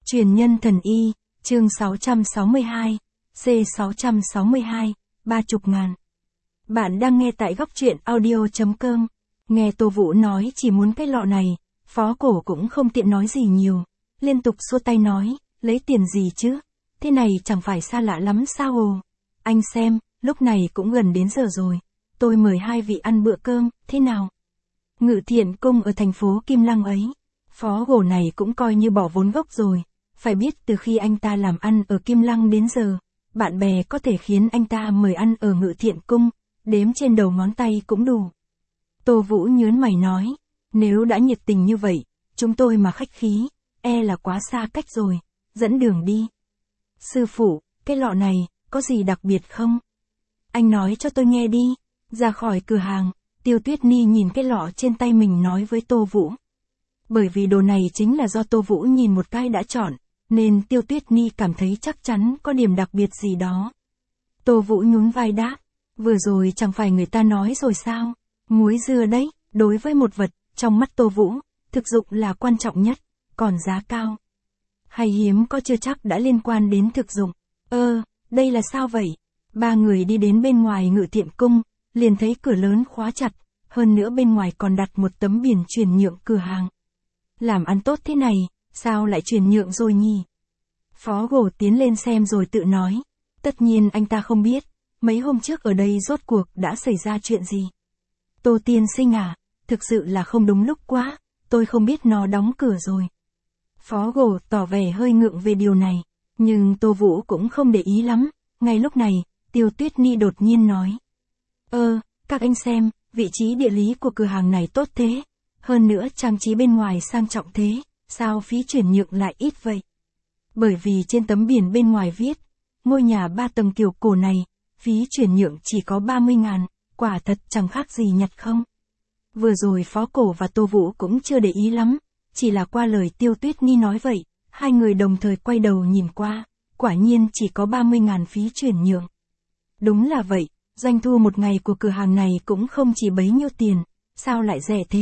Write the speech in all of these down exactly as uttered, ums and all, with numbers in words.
Truyền nhân thần y, chương sáu trăm sáu mươi hai, C sáu trăm sáu mươi hai, ba chục ngàn. Bạn đang nghe tại góc truyện audio.com. Nghe Tô Vũ nói chỉ muốn cái lọ này, Phó Cổ cũng không tiện nói gì nhiều. Liên tục xua tay nói, lấy tiền gì chứ? Thế này chẳng phải xa lạ lắm sao hồ? Anh xem, lúc này cũng gần đến giờ rồi. Tôi mời hai vị ăn bữa cơm, thế nào? Ngự Thiện Cung ở thành phố Kim Lăng ấy. Phó Gỗ này cũng coi như bỏ vốn gốc rồi. Phải biết từ khi anh ta làm ăn ở Kim Lăng đến giờ, bạn bè có thể khiến anh ta mời ăn ở Ngự Thiện Cung, đếm trên đầu ngón tay cũng đủ. Tô Vũ nhớn mày nói, nếu đã nhiệt tình như vậy, chúng tôi mà khách khí, e là quá xa cách rồi, dẫn đường đi. Sư phụ, cái lọ này, có gì đặc biệt không? Anh nói cho tôi nghe đi. Ra khỏi cửa hàng, Tiêu Tuyết Ni nhìn cái lọ trên tay mình nói với Tô Vũ. Bởi vì đồ này chính là do Tô Vũ nhìn một cái đã chọn, nên Tiêu Tuyết Ni cảm thấy chắc chắn có điểm đặc biệt gì đó. Tô Vũ nhún vai đáp, vừa rồi chẳng phải người ta nói rồi sao, muối dưa đấy, đối với một vật, trong mắt Tô Vũ, thực dụng là quan trọng nhất, còn giá cao hay hiếm có chưa chắc đã liên quan đến thực dụng. Ơ, đây là sao vậy? Ba người đi đến bên ngoài Ngự Thiện Cung, liền thấy cửa lớn khóa chặt, hơn nữa bên ngoài còn đặt một tấm biển chuyển nhượng cửa hàng. Làm ăn tốt thế này, sao lại chuyển nhượng rồi nhỉ? Phó Gỗ tiến lên xem rồi tự nói, tất nhiên anh ta không biết, mấy hôm trước ở đây rốt cuộc đã xảy ra chuyện gì. Tô tiên sinh à, thực sự là không đúng lúc quá, tôi không biết nó đóng cửa rồi. Phó Gỗ tỏ vẻ hơi ngượng về điều này, nhưng Tô Vũ cũng không để ý lắm. Ngay lúc này, Tiêu Tuyết Ni đột nhiên nói, ơ, các anh xem, vị trí địa lý của cửa hàng này tốt thế, hơn nữa trang trí bên ngoài sang trọng thế, sao phí chuyển nhượng lại ít vậy? Bởi vì trên tấm biển bên ngoài viết, ngôi nhà ba tầng kiểu cổ này, phí chuyển nhượng chỉ có ba mươi ngàn, quả thật chẳng khác gì nhặt không. Vừa rồi Phó Cổ và Tô Vũ cũng chưa để ý lắm, chỉ là qua lời Tiêu Tuyết Ni nói vậy, hai người đồng thời quay đầu nhìn qua, quả nhiên chỉ có ba mươi ngàn phí chuyển nhượng. Đúng là vậy, doanh thu một ngày của cửa hàng này cũng không chỉ bấy nhiêu tiền, sao lại rẻ thế?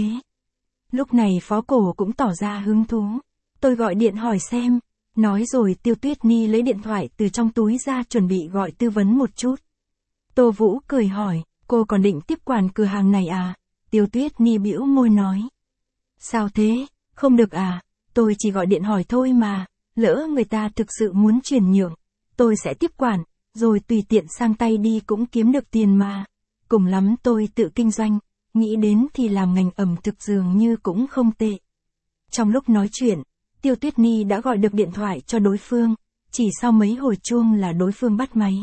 Lúc này Phó Cổ cũng tỏ ra hứng thú, tôi gọi điện hỏi xem. Nói rồi Tiêu Tuyết Ni lấy điện thoại từ trong túi ra chuẩn bị gọi tư vấn một chút. Tô Vũ cười hỏi, cô còn định tiếp quản cửa hàng này à? Tiêu Tuyết Ni bĩu môi nói. Sao thế, không được à, tôi chỉ gọi điện hỏi thôi mà, lỡ người ta thực sự muốn chuyển nhượng, tôi sẽ tiếp quản, rồi tùy tiện sang tay đi cũng kiếm được tiền mà. Cùng lắm tôi tự kinh doanh, nghĩ đến thì làm ngành ẩm thực dường như cũng không tệ. Trong lúc nói chuyện, Tiêu Tuyết Ni đã gọi được điện thoại cho đối phương, chỉ sau mấy hồi chuông là đối phương bắt máy.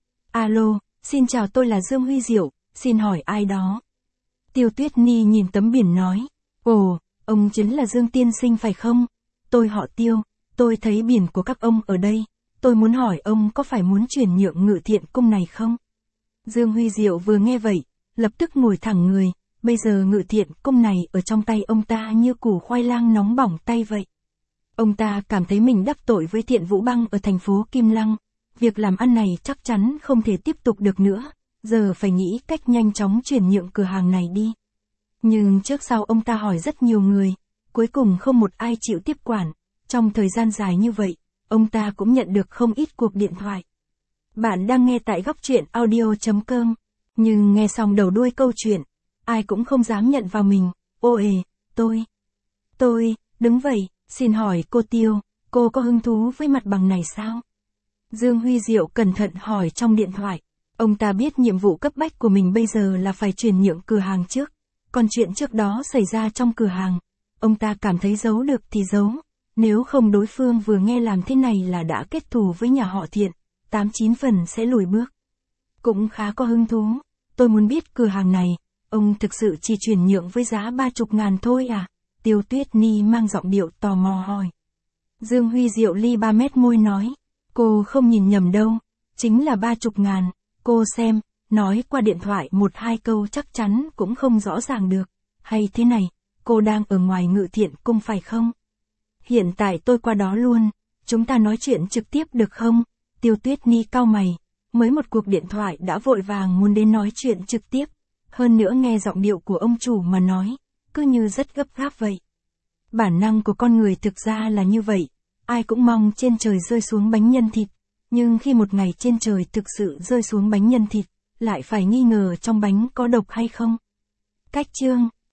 Alo, xin chào, tôi là Dương Huy Diệu, xin hỏi ai đó? Tiêu Tuyết Ni nhìn tấm biển nói, ồ, ông chính là Dương tiên sinh phải không? Tôi họ Tiêu, tôi thấy biển của các ông ở đây, tôi muốn hỏi ông có phải muốn chuyển nhượng Ngự Thiện Cung này không? Dương Huy Diệu vừa nghe vậy, lập tức ngồi thẳng người, bây giờ Ngự Thiện Cung này ở trong tay ông ta như củ khoai lang nóng bỏng tay vậy. Ông ta cảm thấy mình đắc tội với Thiện Vũ Băng ở thành phố Kim Lăng, việc làm ăn này chắc chắn không thể tiếp tục được nữa, giờ phải nghĩ cách nhanh chóng chuyển nhượng cửa hàng này đi. Nhưng trước sau ông ta hỏi rất nhiều người, cuối cùng không một ai chịu tiếp quản, trong thời gian dài như vậy, ông ta cũng nhận được không ít cuộc điện thoại. Bạn đang nghe tại góc truyện audio.com, nhưng nghe xong đầu đuôi câu chuyện, ai cũng không dám nhận vào mình, ô ề, tôi, tôi, đứng vậy. Xin hỏi cô Tiêu, cô có hứng thú với mặt bằng này sao? Dương Huy Diệu cẩn thận hỏi trong điện thoại. Ông ta biết nhiệm vụ cấp bách của mình bây giờ là phải chuyển nhượng cửa hàng trước. Còn chuyện trước đó xảy ra trong cửa hàng, ông ta cảm thấy giấu được thì giấu. Nếu không đối phương vừa nghe làm thế này là đã kết thù với nhà họ Thiện, tám chín phần sẽ lùi bước. Cũng khá có hứng thú. Tôi muốn biết cửa hàng này, ông thực sự chỉ chuyển nhượng với giá ba chục ngàn thôi à? Tiêu Tuyết Ni mang giọng điệu tò mò hỏi. Dương Huy Diệu ly ba mét môi nói, cô không nhìn nhầm đâu, chính là ba chục ngàn, cô xem, nói qua điện thoại một hai câu chắc chắn cũng không rõ ràng được, hay thế này, cô đang ở ngoài Ngự Thiện Cung phải không? Hiện tại tôi qua đó luôn, chúng ta nói chuyện trực tiếp được không? Tiêu Tuyết Ni cau mày, mới một cuộc điện thoại đã vội vàng muốn đến nói chuyện trực tiếp, hơn nữa nghe giọng điệu của ông chủ mà nói, cứ như rất gấp gáp vậy. Bản năng của con người thực ra là như vậy, Ai cũng mong trên trời rơi xuống bánh nhân thịt, nhưng khi một ngày trên trời thực sự rơi xuống bánh nhân thịt, lại phải nghi ngờ trong bánh có độc hay không. Cách chương